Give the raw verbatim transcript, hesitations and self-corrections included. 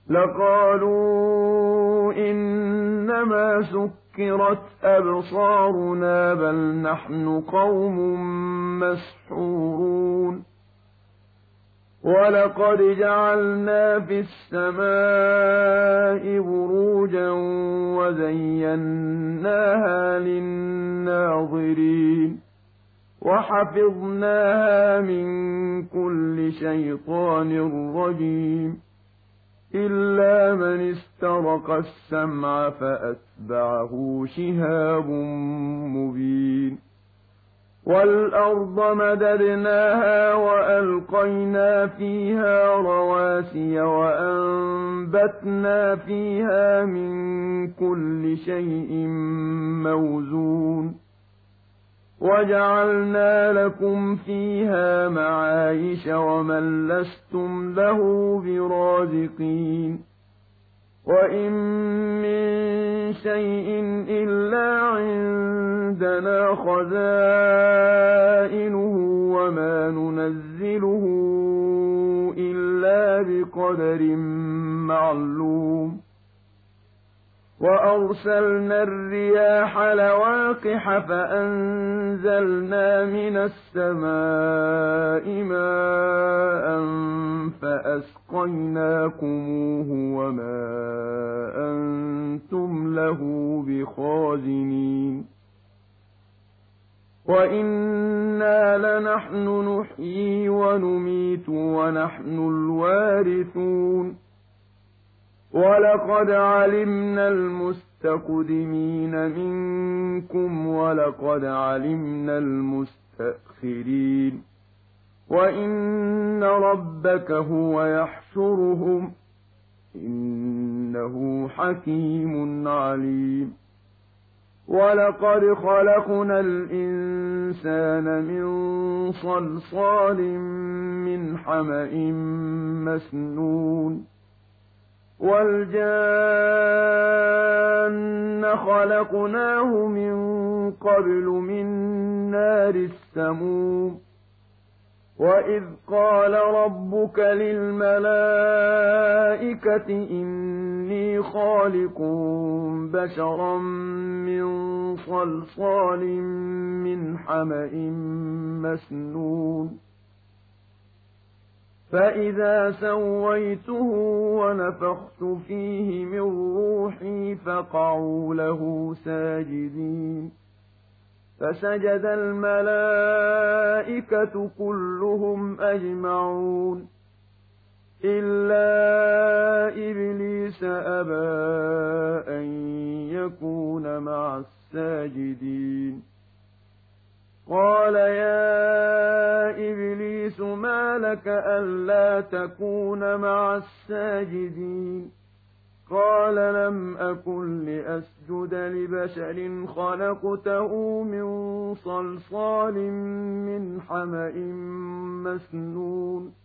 لقالوا إنما سكرت أبصارنا بل نحن قوم مسحورون ولقد جعلنا في السماء بروجا وزيناها للناظرين وحفظناها من كل شيطان رجيم إلا من استرق السمع فأتبعه شهاب مبين والأرض مددناها وألقينا فيها رواسي وأنبتنا فيها من كل شيء موزون وجعلنا لكم فيها معايش ومن لستم له برازقين وإن من شيء إلا عندنا خزائنه وما ننزله إلا بقدر معلوم وأرسلنا الرياح لواقح فأنزلنا من السماء ماء فأسقيناكموه وما أنتم له بخازنين وإنا لنحن نحيي ونميت ونحن الوارثون ولقد علمنا المستقدمين منكم ولقد علمنا المستأخرين وإن ربك هو يحشرهم إنه حكيم عليم ولقد خلقنا الإنسان من صلصال من حمأ مسنون والجان خلقناه من قبل من نار السموم وإذ قال ربك للملائكة إني خالق بشرا من صلصال من حمأ مسنون فإذا سويته ونفخت فيه من روحي فقعوا له ساجدين فسجد الملائكة كلهم أجمعون إلا إبليس أبى أن يكون مع الساجدين قال يا إبليس ما لك ألا تكون مع الساجدين قال لم أكن لأسجد لبشر خلقته من صلصال من حمأ مسنون